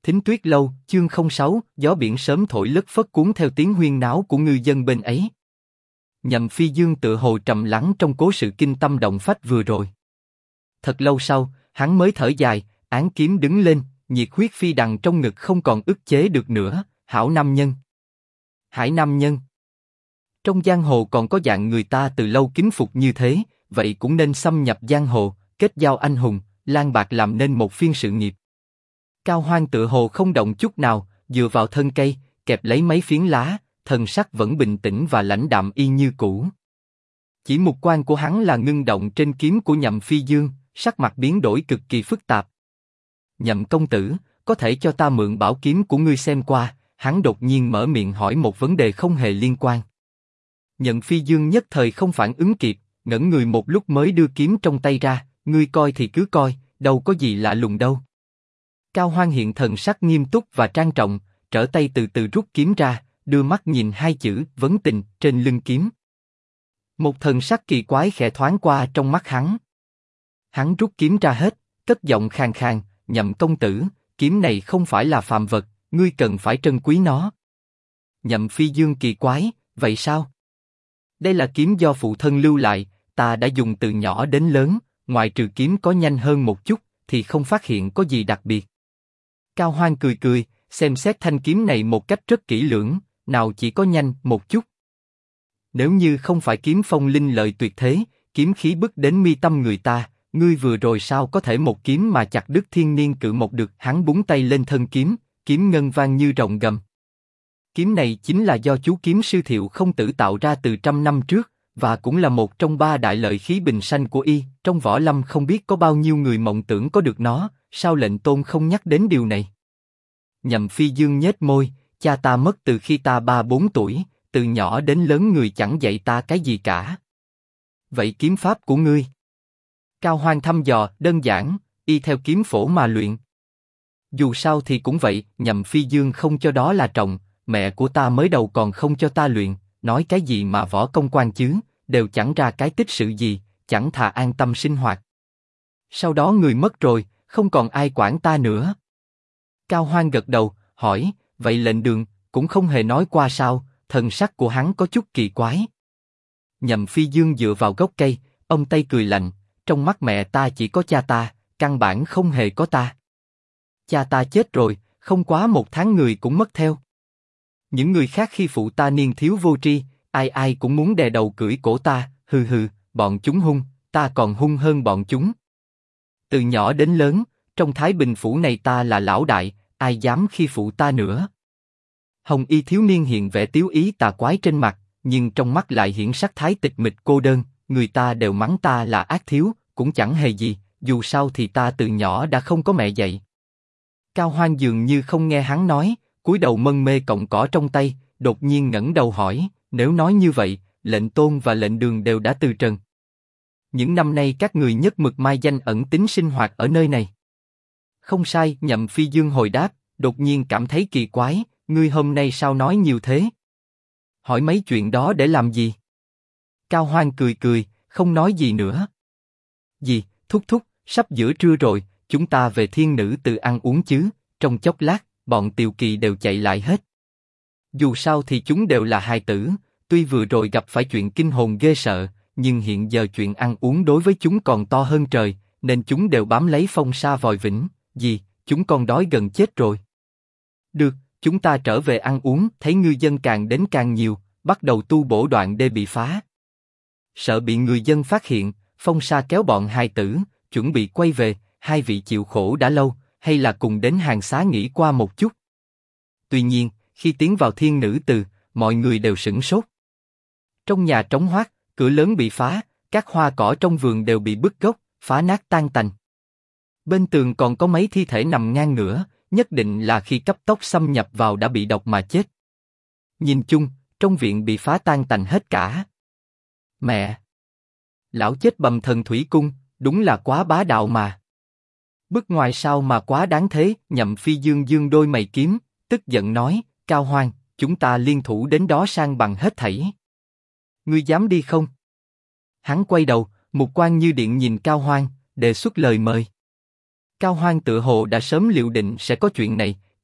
Thính Tuyết Lâu, chương 06, gió biển sớm thổi lất phất cuốn theo tiếng huyên náo của ngư dân bên ấy. Nhậm Phi Dương tựa hồ trầm lắng trong cố sự kinh tâm động phách vừa rồi. Thật lâu sau, hắn mới thở dài, án kiếm đứng lên, nhiệt huyết phi đằng trong ngực không còn ức chế được nữa. Hảo nam nhân, Hải nam nhân. Trong giang hồ còn có dạng người ta từ lâu kính phục như thế, vậy cũng nên xâm nhập giang hồ, kết giao anh hùng, lang bạc làm nên một phiên sự nghiệp. Cao Hoan tựa hồ không động chút nào, dựa vào thân cây, kẹp lấy mấy phiến lá, thần sắc vẫn bình tĩnh và lãnh đạm y như cũ. Chỉ mục quan của hắn là ngưng động trên kiếm của Nhậm Phi Dương, sắc mặt biến đổi cực kỳ phức tạp. Nhậm công tử, có thể cho ta mượn bảo kiếm của ngươi xem qua? Hắn đột nhiên mở miệng hỏi một vấn đề không hề liên quan. Nhậm Phi Dương nhất thời không phản ứng kịp, ngẩn người một lúc mới đưa kiếm trong tay ra. Ngươi coi thì cứ coi, đâu có gì lạ lùng đâu. Cao Hoan hiện thần sắc nghiêm túc và trang trọng, trở tay từ từ rút kiếm ra, đưa mắt nhìn hai chữ vấn tình trên lưng kiếm. Một thần sắc kỳ quái khẽ thoáng qua trong mắt hắn. Hắn rút kiếm ra hết, cất giọng khàn khàn, Nhậm công tử, kiếm này không phải là phàm vật, ngươi cần phải trân quý nó. Nhậm Phi Dương kỳ quái, vậy sao? Đây là kiếm do phụ thân lưu lại, ta đã dùng từ nhỏ đến lớn, ngoại trừ kiếm có nhanh hơn một chút, thì không phát hiện có gì đặc biệt. Cao Hoan cười cười, xem xét thanh kiếm này một cách rất kỹ lưỡng, nào chỉ có nhanh một chút. Nếu như không phải kiếm phong linh lợi tuyệt thế, kiếm khí bức đến mi tâm người ta, ngươi vừa rồi sao có thể một kiếm mà chặt đứt thiên niên cự mộc được? Hắn búng tay lên thân kiếm, kiếm ngân vang như rồng gầm. Kiếm này chính là do chú kiếm sư Thiệu Không Tử tạo ra từ trăm năm trước, và cũng là một trong ba đại lợi khí bình sanh của y. Trong võ lâm không biết có bao nhiêu người mộng tưởng có được nó, sao lệnh tôn không nhắc đến điều này? Nhậm Phi Dương nhếch môi, cha ta mất từ khi ta 3-4 tuổi, từ nhỏ đến lớn người chẳng dạy ta cái gì cả. Vậy kiếm pháp của ngươi? Cao Hoan thăm dò, đơn giản, y theo kiếm phổ mà luyện. Dù sao thì cũng vậy, Nhậm Phi Dương không cho đó là trọng, mẹ của ta mới đầu còn không cho ta luyện, nói cái gì mà võ công quan chứ, đều chẳng ra cái tích sự gì, chẳng thà an tâm sinh hoạt. Sau đó người mất rồi, không còn ai quản ta nữa. Cao Hoan gật đầu, hỏi, vậy lệnh đường cũng không hề nói qua sao? Thần sắc của hắn có chút kỳ quái. Nhậm Phi Dương dựa vào gốc cây, ông Tây cười lạnh, trong mắt mẹ ta chỉ có cha ta, căn bản không hề có ta. Cha ta chết rồi, không quá 1 tháng người cũng mất theo. Những người khác khi phụ ta niên thiếu vô tri, ai ai cũng muốn đè đầu cưỡi cổ ta, hừ hừ, bọn chúng hung, ta còn hung hơn bọn chúng. Từ nhỏ đến lớn, trong Thái Bình phủ này ta là lão đại, ai dám khi phụ ta nữa? Hồng y thiếu niên hiện vẻ tiếu ý tà quái trên mặt, nhưng trong mắt lại hiển sắc thái tịch mịch cô đơn. Người ta đều mắng ta là ác thiếu, cũng chẳng hề gì, dù sao thì ta từ nhỏ đã không có mẹ dạy. Cao Hoan dường như không nghe hắn nói, cúi đầu mân mê cọng cỏ trong tay, đột nhiên ngẩng đầu hỏi, nếu nói như vậy, lệnh tôn và lệnh đường đều đã từ trần. Những năm nay các người nhất mực mai danh ẩn tính sinh hoạt ở nơi này. Không sai, Nhậm Phi Dương hồi đáp, đột nhiên cảm thấy kỳ quái, ngươi hôm nay sao nói nhiều thế? Hỏi mấy chuyện đó để làm gì? Cao Hoan cười cười, không nói gì nữa. Gì, thúc thúc, sắp giữa trưa rồi, chúng ta về Thiên Nữ Tự ăn uống chứ? Trong chốc lát, bọn Tiều Kỳ đều chạy lại hết. Dù sao thì chúng đều là hài tử, tuy vừa rồi gặp phải chuyện kinh hồn ghê sợ, nhưng hiện giờ chuyện ăn uống đối với chúng còn to hơn trời, nên chúng đều bám lấy phong sa vòi vĩnh. Gì, chúng con đói gần chết rồi. Được, chúng ta trở về ăn uống. Thấy ngư dân càng đến càng nhiều, bắt đầu tu bổ đoạn đê bị phá. Sợ bị người dân phát hiện, phong sa kéo bọn hài tử, chuẩn bị quay về. Hai vị chịu khổ đã lâu, hay là cùng đến hàng xá nghỉ qua một chút. Tuy nhiên, khi tiến vào Thiên Nữ Tự, mọi người đều sửng sốt. Trong nhà trống hoác, cửa lớn bị phá, các hoa cỏ trong vườn đều bị bứt gốc, phá nát tan tành. Bên tường còn có mấy thi thể nằm ngang ngửa, nhất định là khi cấp tốc xâm nhập vào đã bị độc mà chết. Nhìn chung, trong viện bị phá tan tành hết cả. Mẹ! Lão chết bầm Thần Thủy Cung, đúng là quá bá đạo mà. Bức ngoài sao mà quá đáng thế? Nhậm Phi Dương dương đôi mày kiếm, tức giận nói, Cao Hoan, chúng ta liên thủ đến đó sang bằng hết thảy. Ngươi dám đi không? Hắn quay đầu, mục quang như điện nhìn Cao Hoan, đề xuất lời mời. Cao Hoan tựa hồ đã sớm liệu định sẽ có chuyện này,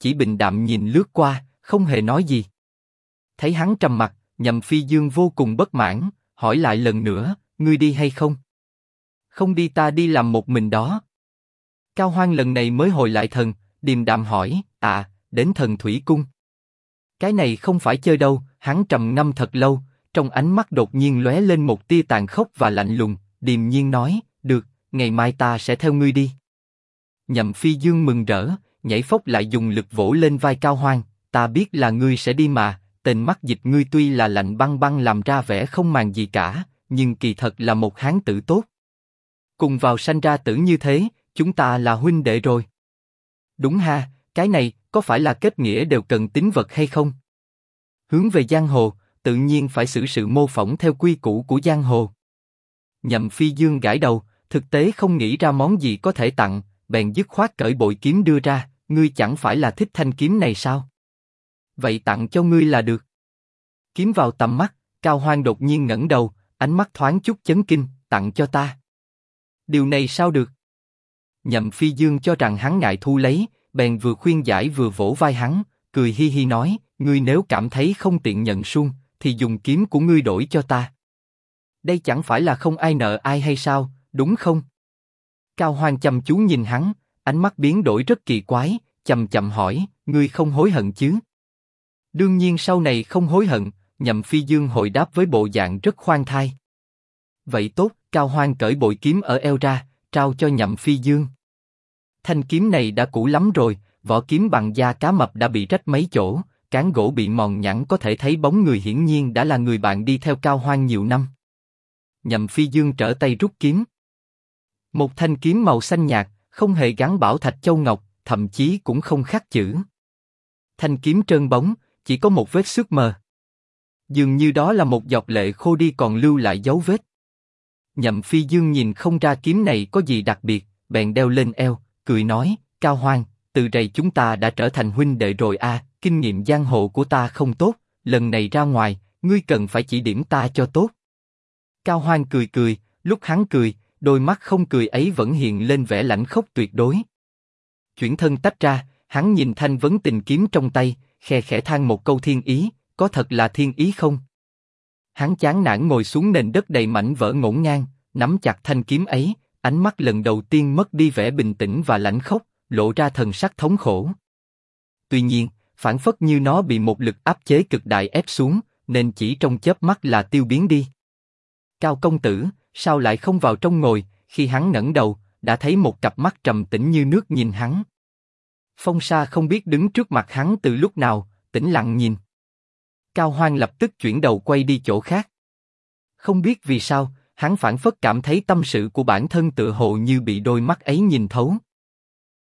chỉ bình đạm nhìn lướt qua, không hề nói gì. Thấy hắn trầm mặc, Nhậm Phi Dương vô cùng bất mãn, hỏi lại lần nữa, ngươi đi hay không? Không đi ta đi làm một mình đó. Cao Hoan lần này mới hồi lại thần, điềm đạm hỏi, đến Thần Thủy Cung. Cái này không phải chơi đâu, hắn trầm ngâm thật lâu, trong ánh mắt đột nhiên lóe lên một tia tàn khốc và lạnh lùng, điềm nhiên nói, được, ngày mai ta sẽ theo ngươi đi. Nhậm Phi Dương mừng rỡ, nhảy phốc lại dùng lực vỗ lên vai Cao Hoan, ta biết là ngươi sẽ đi mà, tên mắt dịch ngươi tuy là lạnh băng băng làm ra vẻ không màng gì cả, nhưng kỳ thật là một hán tử tốt. Cùng vào sanh ra tử như thế, chúng ta là huynh đệ rồi. Đúng ha, cái này, có phải là kết nghĩa đều cần tín vật hay không? Hướng về giang hồ, tự nhiên phải xử sự mô phỏng theo quy củ của giang hồ. Nhậm Phi Dương gãi đầu, thực tế không nghĩ ra món gì có thể tặng, bèn dứt khoát cởi bội kiếm đưa ra, ngươi chẳng phải là thích thanh kiếm này sao? Vậy tặng cho ngươi là được. Kiếm vào tầm mắt, Cao Hoan đột nhiên ngẩng đầu, ánh mắt thoáng chút chấn kinh, tặng cho ta. Điều này sao được? Nhậm Phi Dương cho rằng hắn ngại thu lấy, bèn vừa khuyên giải vừa vỗ vai hắn, cười hi hi nói, ngươi nếu cảm thấy không tiện nhận suông, thì dùng kiếm của ngươi đổi cho ta. Đây chẳng phải là không ai nợ ai hay sao, đúng không? Cao Hoan chăm chú nhìn hắn, ánh mắt biến đổi rất kỳ quái, chậm chậm hỏi, ngươi không hối hận chứ? Đương nhiên sau này không hối hận, Nhậm Phi Dương hồi đáp với bộ dạng rất khoan thai. Vậy tốt, Cao Hoan cởi bội kiếm ở eo ra, trao cho Nhậm Phi Dương. Thanh kiếm này đã cũ lắm rồi, vỏ kiếm bằng da cá mập đã bị rách mấy chỗ, cán gỗ bị mòn nhẵn có thể thấy bóng người hiển nhiên đã là người bạn đi theo Cao Hoan nhiều năm. Nhậm Phi Dương trở tay rút kiếm. Một thanh kiếm màu xanh nhạt, không hề gắn bảo thạch châu ngọc, thậm chí cũng không khắc chữ. Thanh kiếm trơn bóng, chỉ có một vết xước mờ. Dường như đó là một giọt lệ khô đi còn lưu lại dấu vết. Nhậm Phi Dương nhìn không ra kiếm này có gì đặc biệt, bèn đeo lên eo, cười nói, Cao Hoan, từ đây chúng ta đã trở thành huynh đệ rồi à, kinh nghiệm giang hồ của ta không tốt, lần này ra ngoài, ngươi cần phải chỉ điểm ta cho tốt. Cao Hoan cười cười, lúc hắn cười, đôi mắt không cười ấy vẫn hiện lên vẻ lãnh khốc tuyệt đối. Chuyển thân tách ra, hắn nhìn thanh vấn tình kiếm trong tay, khe khẽ than một câu thiên ý, có thật là thiên ý không? Hắn chán nản ngồi xuống nền đất đầy mảnh vỡ ngổn ngang, nắm chặt thanh kiếm ấy, ánh mắt lần đầu tiên mất đi vẻ bình tĩnh và lãnh khốc, lộ ra thần sắc thống khổ. Tuy nhiên, phảng phất như nó bị một lực áp chế cực đại ép xuống, nên chỉ trong chớp mắt là tiêu biến đi. Cao công tử, sao lại không vào trong ngồi? Khi hắn ngẩng đầu, đã thấy một cặp mắt trầm tĩnh như nước nhìn hắn. Phong Sa không biết đứng trước mặt hắn từ lúc nào, tĩnh lặng nhìn. Cao Hoan lập tức chuyển đầu quay đi chỗ khác. Không biết vì sao, hắn phảng phất cảm thấy tâm sự của bản thân tựa hồ như bị đôi mắt ấy nhìn thấu.